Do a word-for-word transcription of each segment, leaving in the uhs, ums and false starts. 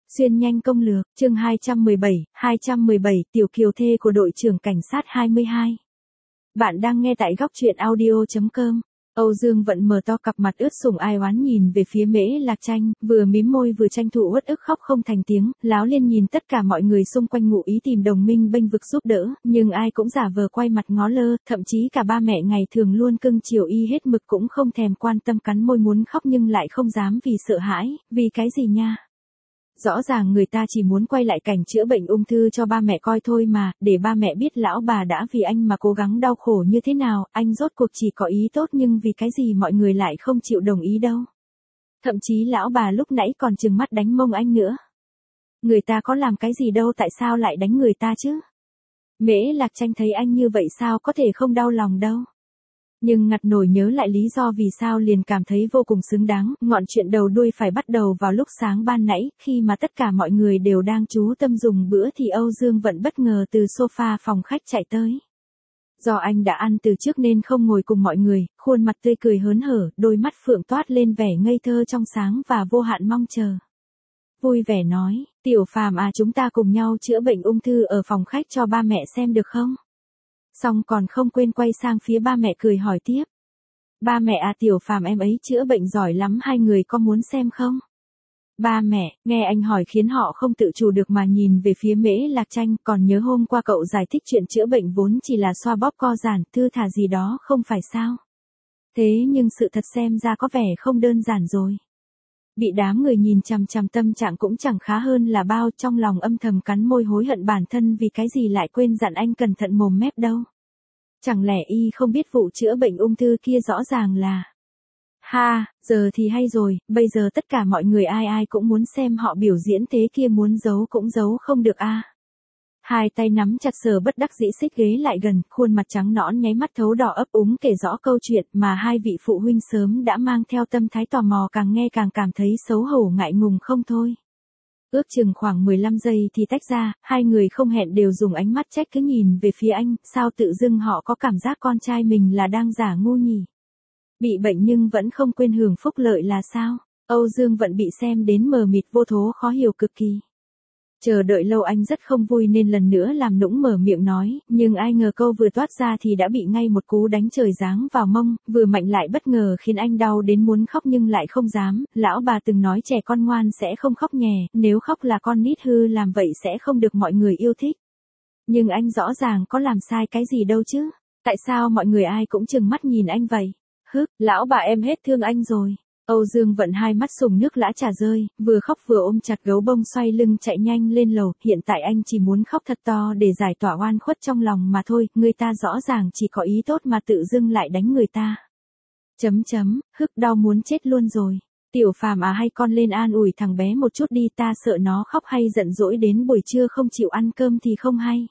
Xuyên nhanh công lược, chương hai trăm mười bảy, hai trăm mười bảy, Tiểu Kiều thê của đội trưởng cảnh sát hai mươi hai. Bạn đang nghe tại góc truyện audio chấm com. Âu Dương Vận mở to cặp mặt ướt sũng ai oán nhìn về phía Mễ Lạc Tranh, vừa mím môi vừa tranh thủ uất ức khóc không thành tiếng, láo liên nhìn tất cả mọi người xung quanh ngụ ý tìm đồng minh bênh vực giúp đỡ, nhưng ai cũng giả vờ quay mặt ngó lơ, thậm chí cả ba mẹ ngày thường luôn cưng chiều y hết mực cũng không thèm quan tâm, cắn môi muốn khóc nhưng lại không dám vì sợ hãi, vì cái gì nha? Rõ ràng người ta chỉ muốn quay lại cảnh chữa bệnh ung thư cho ba mẹ coi thôi mà, để ba mẹ biết lão bà đã vì anh mà cố gắng đau khổ như thế nào, anh rốt cuộc chỉ có ý tốt nhưng vì cái gì mọi người lại không chịu đồng ý đâu. Thậm chí lão bà lúc nãy còn trừng mắt đánh mông anh nữa. Người ta có làm cái gì đâu tại sao lại đánh người ta chứ? Mễ Lạc Tranh thấy anh như vậy sao có thể không đau lòng đâu. Nhưng ngặt nổi nhớ lại lý do vì sao liền cảm thấy vô cùng xứng đáng, ngọn chuyện đầu đuôi phải bắt đầu vào lúc sáng ban nãy, khi mà tất cả mọi người đều đang chú tâm dùng bữa thì Âu Dương Vận bất ngờ từ sofa phòng khách chạy tới. Do anh đã ăn từ trước nên không ngồi cùng mọi người, khuôn mặt tươi cười hớn hở, đôi mắt phượng toát lên vẻ ngây thơ trong sáng và vô hạn mong chờ. Vui vẻ nói, Tiểu Phàm à, chúng ta cùng nhau chữa bệnh ung thư ở phòng khách cho ba mẹ xem được không? Xong còn không quên quay sang phía ba mẹ cười hỏi tiếp. Ba mẹ à, Tiểu Phàm em ấy chữa bệnh giỏi lắm, hai người có muốn xem không? Ba mẹ, nghe anh hỏi khiến họ không tự chủ được mà nhìn về phía Mễ Lạc Tranh, còn nhớ hôm qua cậu giải thích chuyện chữa bệnh vốn chỉ là xoa bóp co giãn, thư thả gì đó không phải sao? Thế nhưng sự thật xem ra có vẻ không đơn giản rồi. Bị đám người nhìn chằm chằm tâm trạng cũng chẳng khá hơn là bao, trong lòng âm thầm cắn môi hối hận bản thân vì cái gì lại quên dặn anh cẩn thận mồm mép đâu. Chẳng lẽ y không biết vụ chữa bệnh ung thư kia rõ ràng là... Ha, giờ thì hay rồi, bây giờ tất cả mọi người ai ai cũng muốn xem họ biểu diễn thế kia, muốn giấu cũng giấu không được a. À. Hai tay nắm chặt Sở bất đắc dĩ xích ghế lại gần, khuôn mặt trắng nõn nháy mắt thấu đỏ ấp úng kể rõ câu chuyện mà hai vị phụ huynh sớm đã mang theo tâm thái tò mò, càng nghe càng cảm thấy xấu hổ ngại ngùng không thôi. Ước chừng khoảng mười lăm giây thì tách ra, hai người không hẹn đều dùng ánh mắt trách cứ nhìn về phía anh, sao tự dưng họ có cảm giác con trai mình là đang giả ngu nhỉ? Bị bệnh nhưng vẫn không quên hưởng phúc lợi là sao? Âu Dương Vận bị xem đến mờ mịt vô thố khó hiểu cực kỳ. Chờ đợi lâu anh rất không vui nên lần nữa làm nũng mở miệng nói, nhưng ai ngờ câu vừa toát ra thì đã bị ngay một cú đánh trời giáng vào mông, vừa mạnh lại bất ngờ khiến anh đau đến muốn khóc nhưng lại không dám. Lão bà từng nói trẻ con ngoan sẽ không khóc nhè, nếu khóc là con nít hư, làm vậy sẽ không được mọi người yêu thích. Nhưng anh rõ ràng có làm sai cái gì đâu chứ, tại sao mọi người ai cũng trừng mắt nhìn anh vậy? Hứ, lão bà em hết thương anh rồi. Âu Dương Vận hai mắt sùng nước lã trà rơi, vừa khóc vừa ôm chặt gấu bông xoay lưng chạy nhanh lên lầu, hiện tại anh chỉ muốn khóc thật to để giải tỏa oan khuất trong lòng mà thôi, người ta rõ ràng chỉ có ý tốt mà tự dưng lại đánh người ta. Chấm chấm, hức đau muốn chết luôn rồi. Tiểu Phàm à, hay con lên an ủi thằng bé một chút đi, ta sợ nó khóc hay giận dỗi đến buổi trưa không chịu ăn cơm thì không hay.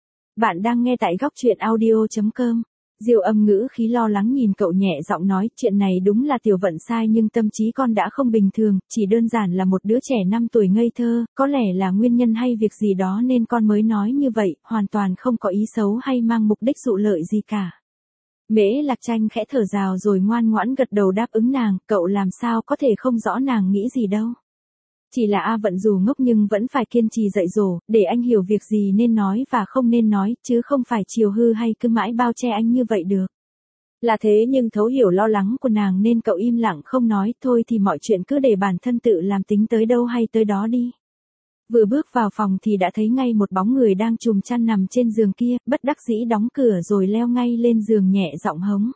Bạn đang nghe tại góc truyện audio chấm com. Diêu Âm ngữ khí lo lắng nhìn cậu nhẹ giọng nói, chuyện này đúng là Tiểu Vận sai nhưng tâm trí con đã không bình thường, chỉ đơn giản là một đứa trẻ năm tuổi ngây thơ, có lẽ là nguyên nhân hay việc gì đó nên con mới nói như vậy, hoàn toàn không có ý xấu hay mang mục đích dụ lợi gì cả. Mễ Lạc Tranh khẽ thở phào rồi ngoan ngoãn gật đầu đáp ứng nàng, cậu làm sao có thể không rõ nàng nghĩ gì đâu. Chỉ là A Vận dù ngốc nhưng vẫn phải kiên trì dạy dỗ, để anh hiểu việc gì nên nói và không nên nói, chứ không phải chiều hư hay cứ mãi bao che anh như vậy được. Là thế nhưng thấu hiểu lo lắng của nàng nên cậu im lặng không nói, thôi thì mọi chuyện cứ để bản thân tự làm, tính tới đâu hay tới đó đi. Vừa bước vào phòng thì đã thấy ngay một bóng người đang chùm chăn nằm trên giường kia, bất đắc dĩ đóng cửa rồi leo ngay lên giường nhẹ giọng hống.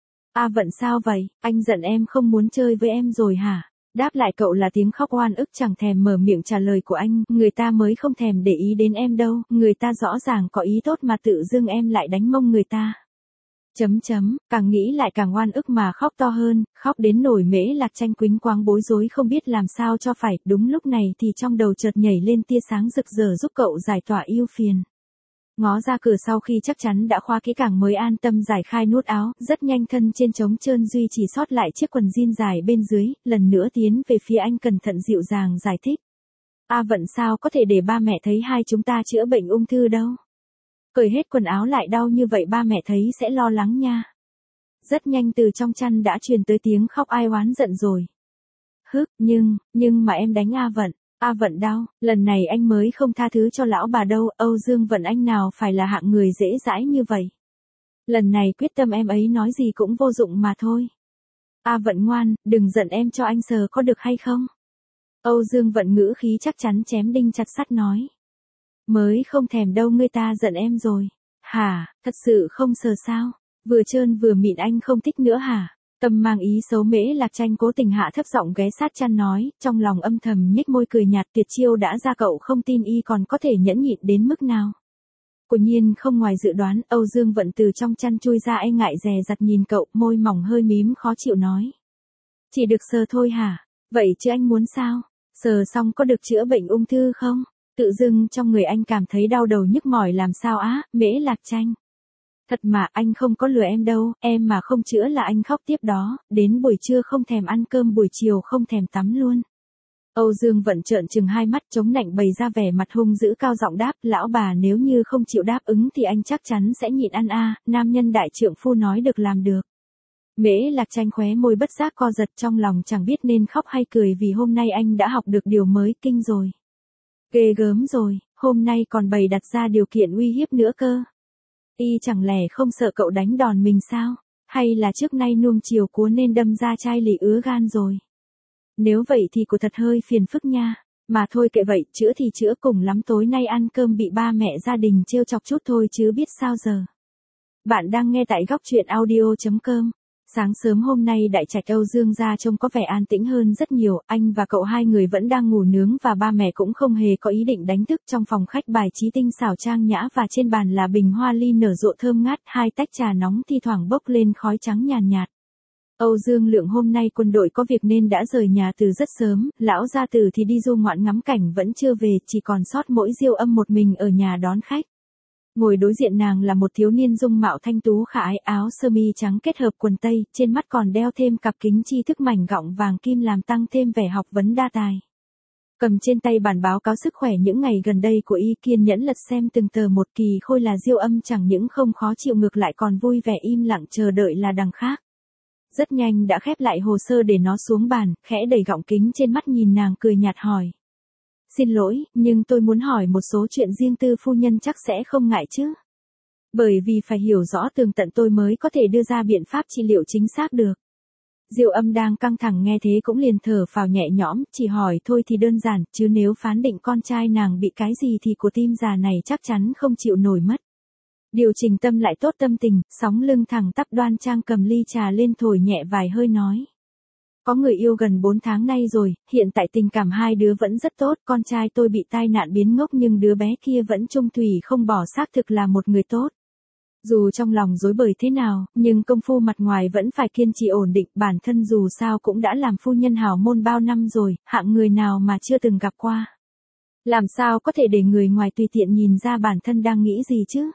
A Vận sao vậy, anh giận em không muốn chơi với em rồi hả? Đáp lại cậu là tiếng khóc oan ức chẳng thèm mở miệng trả lời của anh, người ta mới không thèm để ý đến em đâu, người ta rõ ràng có ý tốt mà tự dưng em lại đánh mông người ta. Chấm chấm, càng nghĩ lại càng oan ức mà khóc to hơn, khóc đến nổi Mễ Lạc Tranh quýnh quáng bối rối không biết làm sao cho phải, đúng lúc này thì trong đầu chợt nhảy lên tia sáng rực rỡ giúp cậu giải tỏa ưu phiền. Ngó ra cửa sau khi chắc chắn đã khóa kỹ càng mới an tâm giải khai nút áo, rất nhanh thân trên trống trơn duy chỉ sót lại chiếc quần jean dài bên dưới, lần nữa tiến về phía anh cẩn thận dịu dàng giải thích. A Vận sao có thể để ba mẹ thấy hai chúng ta chữa bệnh ung thư đâu. Cởi hết quần áo lại đau như vậy ba mẹ thấy sẽ lo lắng nha. Rất nhanh từ trong chăn đã truyền tới tiếng khóc ai oán giận rồi. Hức, nhưng, nhưng mà em đánh A Vận. A Vận đau, lần này anh mới không tha thứ cho lão bà đâu, Âu Dương Vận anh nào phải là hạng người dễ dãi như vậy. Lần này quyết tâm em ấy nói gì cũng vô dụng mà thôi. A Vận ngoan, đừng giận em cho anh sờ có được hay không? Âu Dương Vận ngữ khí chắc chắn chém đinh chặt sắt nói. Mới không thèm đâu, người ta giận em rồi. Hả, thật sự không sờ sao? Vừa trơn vừa mịn anh không thích nữa hả? Tâm mang ý xấu Mễ Lạc Tranh cố tình hạ thấp giọng ghé sát chăn nói, trong lòng âm thầm nhếch môi cười nhạt, tuyệt chiêu đã ra cậu không tin y còn có thể nhẫn nhịn đến mức nào. Quả nhiên không ngoài dự đoán, Âu Dương Vận từ trong chăn chui ra e ngại dè dặt nhìn cậu, môi mỏng hơi mím khó chịu nói. Chỉ được sờ thôi hả? Vậy chứ anh muốn sao? Sờ xong có được chữa bệnh ung thư không? Tự dưng trong người anh cảm thấy đau đầu nhức mỏi làm sao á, Mễ Lạc Tranh. Thật mà anh không có lừa em đâu, em mà không chữa là anh khóc tiếp đó, đến buổi trưa không thèm ăn cơm, buổi chiều không thèm tắm luôn. Âu Dương Vận trợn trừng hai mắt chống nạnh bày ra vẻ mặt hung dữ cao giọng đáp, lão bà nếu như không chịu đáp ứng thì anh chắc chắn sẽ nhịn ăn a, nam nhân đại trượng phu nói được làm được. Mễ Lạc Tranh khóe môi bất giác co giật, trong lòng chẳng biết nên khóc hay cười vì hôm nay anh đã học được điều mới, kinh rồi. Ghê gớm rồi, hôm nay còn bày đặt ra điều kiện uy hiếp nữa cơ. Y chẳng lẽ không sợ cậu đánh đòn mình sao? Hay là trước nay nuông chiều cúa nên đâm ra chai lì ứa gan rồi? Nếu vậy thì cô thật hơi phiền phức nha. Mà thôi kệ vậy, chữa thì chữa, cùng lắm tối nay ăn cơm bị ba mẹ gia đình trêu chọc chút thôi chứ biết sao giờ. Bạn đang nghe tại góc truyện audio chấm com. Sáng sớm hôm nay đại trạch Âu Dương gia trông có vẻ an tĩnh hơn rất nhiều, anh và cậu hai người vẫn đang ngủ nướng và ba mẹ cũng không hề có ý định đánh thức. Trong phòng khách bài trí tinh xảo trang nhã và trên bàn là bình hoa ly nở rộ thơm ngát, hai tách trà nóng thi thoảng bốc lên khói trắng nhàn nhạt, nhạt. Âu Dương Lượng hôm nay quân đội có việc nên đã rời nhà từ rất sớm, lão gia tử thì đi du ngoạn ngắm cảnh vẫn chưa về, chỉ còn sót mỗi Diêu Âm một mình ở nhà đón khách. Ngồi đối diện nàng là một thiếu niên dung mạo thanh tú khả ái, áo sơ mi trắng kết hợp quần tây, trên mắt còn đeo thêm cặp kính tri thức mảnh gọng vàng kim làm tăng thêm vẻ học vấn đa tài. Cầm trên tay bản báo cáo sức khỏe những ngày gần đây của y, kiên nhẫn lật xem từng tờ một. Kỳ Khôi là Diêu Âm chẳng những không khó chịu ngược lại còn vui vẻ im lặng chờ đợi là đằng khác. Rất nhanh đã khép lại hồ sơ để nó xuống bàn, khẽ đẩy gọng kính trên mắt nhìn nàng cười nhạt hỏi. Xin lỗi, nhưng tôi muốn hỏi một số chuyện riêng tư, phu nhân chắc sẽ không ngại chứ? Bởi vì phải hiểu rõ tường tận tôi mới có thể đưa ra biện pháp trị liệu chính xác được. Diêu Âm đang căng thẳng nghe thế cũng liền thở phào nhẹ nhõm, chỉ hỏi thôi thì đơn giản, chứ nếu phán định con trai nàng bị cái gì thì của tim già này chắc chắn không chịu nổi mất. Điều chỉnh tâm lại tốt tâm tình, sóng lưng thẳng tắp đoan trang cầm ly trà lên thổi nhẹ vài hơi nói. Có người yêu gần bốn tháng nay rồi, hiện tại tình cảm hai đứa vẫn rất tốt, con trai tôi bị tai nạn biến ngốc nhưng đứa bé kia vẫn trung thủy không bỏ, xác thực là một người tốt. Dù trong lòng rối bời thế nào, nhưng công phu mặt ngoài vẫn phải kiên trì ổn định, bản thân dù sao cũng đã làm phu nhân hào môn bao năm rồi, hạng người nào mà chưa từng gặp qua. Làm sao có thể để người ngoài tùy tiện nhìn ra bản thân đang nghĩ gì chứ?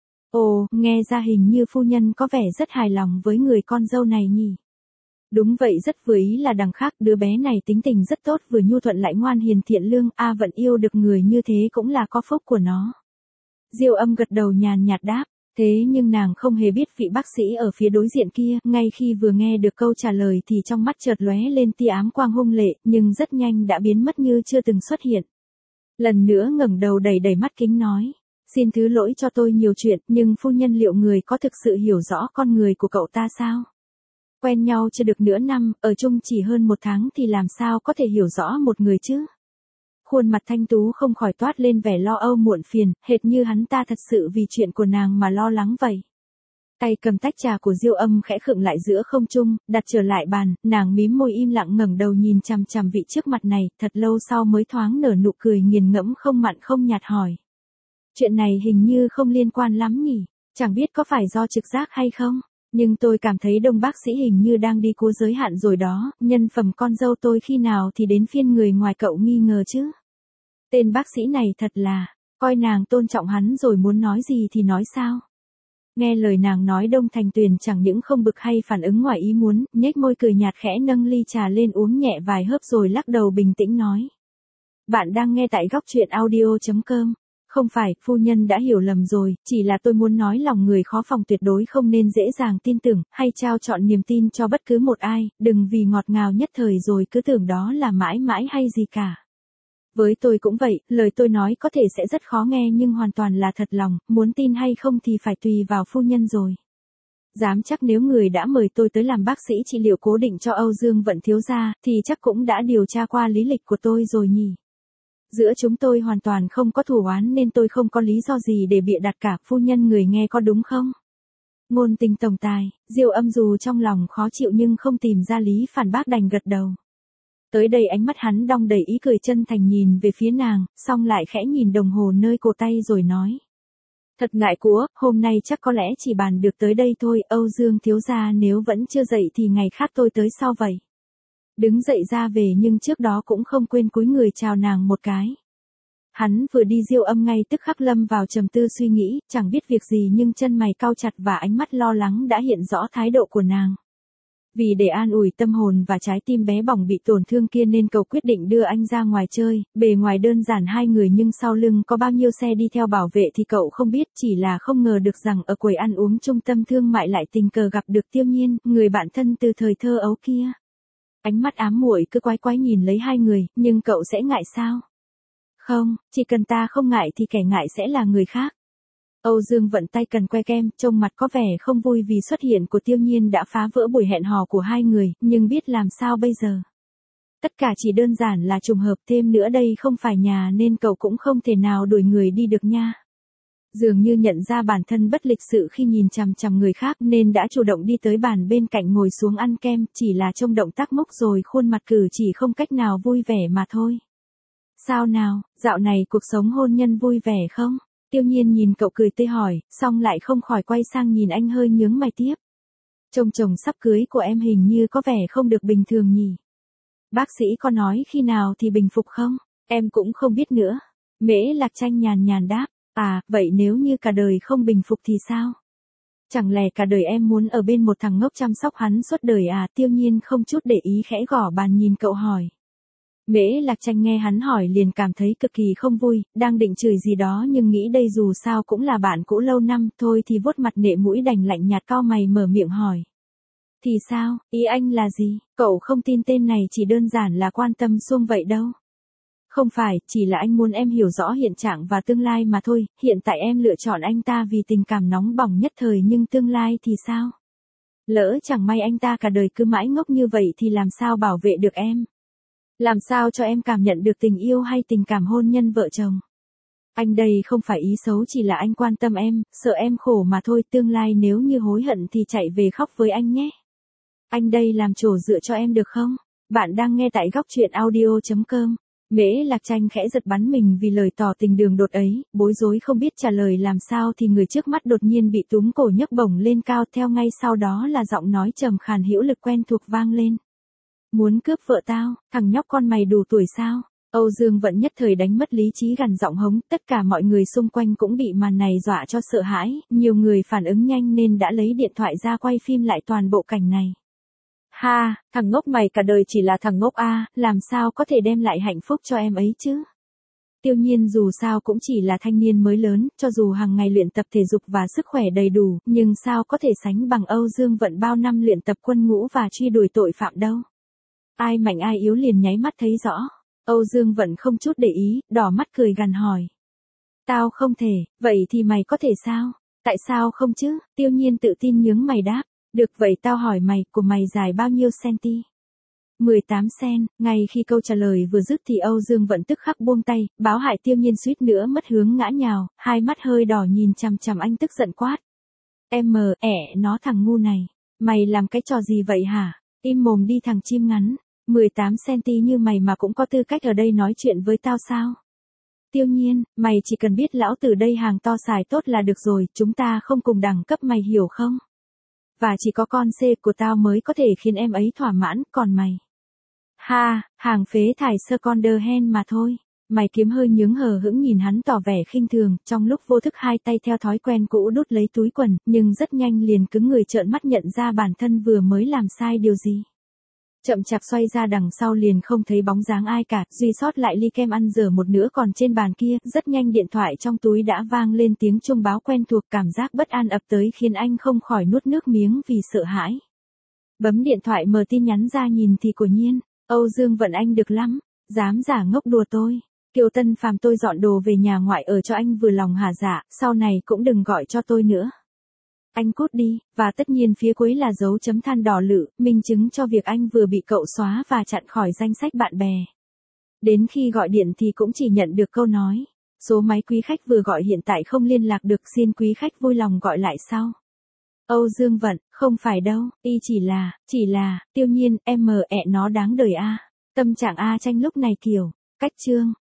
Ồ, nghe ra hình như phu nhân có vẻ rất hài lòng với người con dâu này nhỉ? Đúng vậy, rất vừa ý là đằng khác, đứa bé này tính tình rất tốt, vừa nhu thuận lại ngoan hiền thiện lương, A Vận yêu được người như thế cũng là có phúc của nó. Diêu Âm gật đầu nhàn nhạt đáp, thế nhưng nàng không hề biết vị bác sĩ ở phía đối diện kia, ngay khi vừa nghe được câu trả lời thì trong mắt chợt lóe lên tia ám quang hung lệ, nhưng rất nhanh đã biến mất như chưa từng xuất hiện. Lần nữa ngẩng đầu đầy đầy mắt kính nói. Xin thứ lỗi cho tôi nhiều chuyện, nhưng phu nhân liệu người có thực sự hiểu rõ con người của cậu ta sao? Quen nhau chưa được nửa năm, ở chung chỉ hơn một tháng thì làm sao có thể hiểu rõ một người chứ? Khuôn mặt thanh tú không khỏi toát lên vẻ lo âu muộn phiền, hệt như hắn ta thật sự vì chuyện của nàng mà lo lắng vậy. Tay cầm tách trà của Diêu Âm khẽ khựng lại giữa không trung, đặt trở lại bàn, nàng mím môi im lặng ngẩng đầu nhìn chằm chằm vị trước mặt này, thật lâu sau mới thoáng nở nụ cười nghiền ngẫm không mặn không nhạt hỏi. Chuyện này hình như không liên quan lắm nhỉ, chẳng biết có phải do trực giác hay không, nhưng tôi cảm thấy Đông bác sĩ hình như đang đi cố giới hạn rồi đó, nhân phẩm con dâu tôi khi nào thì đến phiên người ngoài cậu nghi ngờ chứ. Tên bác sĩ này thật là, coi nàng tôn trọng hắn rồi muốn nói gì thì nói sao. Nghe lời nàng nói Đông Thành Tuyền chẳng những không bực hay phản ứng ngoài ý muốn, nhếch môi cười nhạt khẽ nâng ly trà lên uống nhẹ vài hớp rồi lắc đầu bình tĩnh nói. Bạn đang nghe tại góc truyện audio chấm com. Không phải, phu nhân đã hiểu lầm rồi, chỉ là tôi muốn nói lòng người khó phòng tuyệt đối không nên dễ dàng tin tưởng, hay trao chọn niềm tin cho bất cứ một ai, đừng vì ngọt ngào nhất thời rồi cứ tưởng đó là mãi mãi hay gì cả. Với tôi cũng vậy, lời tôi nói có thể sẽ rất khó nghe nhưng hoàn toàn là thật lòng, muốn tin hay không thì phải tùy vào phu nhân rồi. Dám chắc nếu người đã mời tôi tới làm bác sĩ trị liệu cố định cho Âu Dương Vận thiếu gia, thì chắc cũng đã điều tra qua lý lịch của tôi rồi nhỉ. Giữa chúng tôi hoàn toàn không có thù oán nên tôi không có lý do gì để bịa đặt cả, phu nhân người nghe có đúng không? Ngôn tình tổng tài, Diêu Âm dù trong lòng khó chịu nhưng không tìm ra lý phản bác đành gật đầu. Tới đây ánh mắt hắn đong đầy ý cười chân thành nhìn về phía nàng, xong lại khẽ nhìn đồng hồ nơi cổ tay rồi nói. Thật ngại của, hôm nay chắc có lẽ chỉ bàn được tới đây thôi, Âu Dương thiếu gia nếu vẫn chưa dậy thì ngày khác tôi tới sau vậy. Đứng dậy ra về nhưng trước đó cũng không quên cúi người chào nàng một cái. Hắn vừa đi Diêu Âm ngay tức khắc lâm vào trầm tư suy nghĩ, chẳng biết việc gì nhưng chân mày cau chặt và ánh mắt lo lắng đã hiện rõ thái độ của nàng. Vì để an ủi tâm hồn và trái tim bé bỏng bị tổn thương kia nên cậu quyết định đưa anh ra ngoài chơi, bề ngoài đơn giản hai người nhưng sau lưng có bao nhiêu xe đi theo bảo vệ thì cậu không biết, chỉ là không ngờ được rằng ở quầy ăn uống trung tâm thương mại lại tình cờ gặp được Tiêu Nhiên, người bạn thân từ thời thơ ấu kia. Ánh mắt ám muội cứ quái quái nhìn lấy hai người, nhưng cậu sẽ ngại sao? Không, chỉ cần ta không ngại thì kẻ ngại sẽ là người khác. Âu Dương Vận tay cần que kem, trông mặt có vẻ không vui vì xuất hiện của Tiêu Nhiên đã phá vỡ buổi hẹn hò của hai người, nhưng biết làm sao bây giờ. Tất cả chỉ đơn giản là trùng hợp, thêm nữa đây không phải nhà nên cậu cũng không thể nào đuổi người đi được nha. Dường như nhận ra bản thân bất lịch sự khi nhìn chằm chằm người khác nên đã chủ động đi tới bàn bên cạnh ngồi xuống ăn kem, chỉ là trông động tác mốc rồi khuôn mặt cử chỉ không cách nào vui vẻ mà thôi. Sao nào, dạo này cuộc sống hôn nhân vui vẻ không? Tiêu Nhiên nhìn cậu cười tươi hỏi, xong lại không khỏi quay sang nhìn anh hơi nhướng mày tiếp. Trông chồng sắp cưới của em hình như có vẻ không được bình thường nhỉ. Bác sĩ có nói khi nào thì bình phục không? Em cũng không biết nữa. Mễ Lạc Tranh nhàn nhàn đáp, à, vậy nếu như cả đời không bình phục thì sao? Chẳng lẽ cả đời em muốn ở bên một thằng ngốc chăm sóc hắn suốt đời à? Tiêu Nhiên không chút để ý khẽ gõ bàn nhìn cậu hỏi. Mễ Lạc Tranh nghe hắn hỏi liền cảm thấy cực kỳ không vui, đang định chửi gì đó nhưng nghĩ đây dù sao cũng là bạn cũ lâu năm, thôi thì vuốt mặt nệ mũi đành lạnh nhạt cau mày mở miệng hỏi. Thì sao, ý anh là gì, cậu không tin tên này chỉ đơn giản là quan tâm xuông vậy đâu. Không phải, chỉ là anh muốn em hiểu rõ hiện trạng và tương lai mà thôi, hiện tại em lựa chọn anh ta vì tình cảm nóng bỏng nhất thời nhưng tương lai thì sao? Lỡ chẳng may anh ta cả đời cứ mãi ngốc như vậy thì làm sao bảo vệ được em? Làm sao cho em cảm nhận được tình yêu hay tình cảm hôn nhân vợ chồng? Anh đây không phải ý xấu, chỉ là anh quan tâm em, sợ em khổ mà thôi, tương lai nếu như hối hận thì chạy về khóc với anh nhé. Anh đây làm chỗ dựa cho em được không? Bạn đang nghe tại góc truyện audio chấm com. Mễ Lạc Tranh khẽ giật bắn mình vì lời tỏ tình đường đột ấy, bối rối không biết trả lời làm sao thì người trước mắt đột nhiên bị túm cổ nhấc bổng lên cao, theo ngay sau đó là giọng nói trầm khàn hữu lực quen thuộc vang lên. Muốn cướp vợ tao, thằng nhóc con mày đủ tuổi sao? Âu Dương Vận nhất thời đánh mất lý trí gằn giọng hống, tất cả mọi người xung quanh cũng bị màn này dọa cho sợ hãi, nhiều người phản ứng nhanh nên đã lấy điện thoại ra quay phim lại toàn bộ cảnh này. Ha, thằng ngốc mày cả đời chỉ là thằng ngốc a, làm sao có thể đem lại hạnh phúc cho em ấy chứ? Tiêu Nhiên dù sao cũng chỉ là thanh niên mới lớn, cho dù hàng ngày luyện tập thể dục và sức khỏe đầy đủ, nhưng sao có thể sánh bằng Âu Dương Vận bao năm luyện tập quân ngũ và truy đuổi tội phạm đâu. Ai mạnh ai yếu liền nháy mắt thấy rõ. Âu Dương Vận không chút để ý, đỏ mắt cười gằn hỏi. Tao không thể, vậy thì mày có thể sao? Tại sao không chứ? Tiêu Nhiên tự tin nhướng mày đáp. Được vậy tao hỏi mày, của mày dài bao nhiêu centi? mười tám cen, ngay khi câu trả lời vừa dứt thì Âu Dương Vận tức khắc buông tay, báo hại Tiêu Nhiên suýt nữa mất hướng ngã nhào, hai mắt hơi đỏ nhìn chằm chằm anh tức giận quát. Em mờ, ẻ, nó thằng ngu này, mày làm cái trò gì vậy hả? Im mồm đi thằng chim ngắn, mười tám centi như mày mà cũng có tư cách ở đây nói chuyện với tao sao? Tiêu Nhiên, mày chỉ cần biết lão tử đây hàng to xài tốt là được rồi, chúng ta không cùng đẳng cấp mày hiểu không? Và chỉ có con C của tao mới có thể khiến em ấy thỏa mãn, còn mày. Ha, hàng phế thải second hand mà thôi. Mày kiếm hơi nhướng hờ hững nhìn hắn tỏ vẻ khinh thường, trong lúc vô thức hai tay theo thói quen cũ đút lấy túi quần, nhưng rất nhanh liền cứng người trợn mắt nhận ra bản thân vừa mới làm sai điều gì. Chậm chạp xoay ra đằng sau liền không thấy bóng dáng ai cả, duy sót lại ly kem ăn dở một nửa còn trên bàn kia, rất nhanh điện thoại trong túi đã vang lên tiếng chuông báo quen thuộc, cảm giác bất an ập tới khiến anh không khỏi nuốt nước miếng vì sợ hãi. Bấm điện thoại mở tin nhắn ra nhìn thì quả nhiên, Âu Dương Vận anh được lắm, dám giả ngốc đùa tôi. Kiều Tân Phàm tôi dọn đồ về nhà ngoại ở cho anh vừa lòng hả dạ, sau này cũng đừng gọi cho tôi nữa. Anh cút đi, và tất nhiên phía cuối là dấu chấm than đỏ lự, minh chứng cho việc anh vừa bị cậu xóa và chặn khỏi danh sách bạn bè. Đến khi gọi điện thì cũng chỉ nhận được câu nói, số máy quý khách vừa gọi hiện tại không liên lạc được, xin quý khách vui lòng gọi lại sau. Âu Dương Vận, không phải đâu, y chỉ là, chỉ là, Tiêu Nhiên, em mẹ nó đáng đời a. Tâm trạng A Tranh lúc này kiểu, cách chương.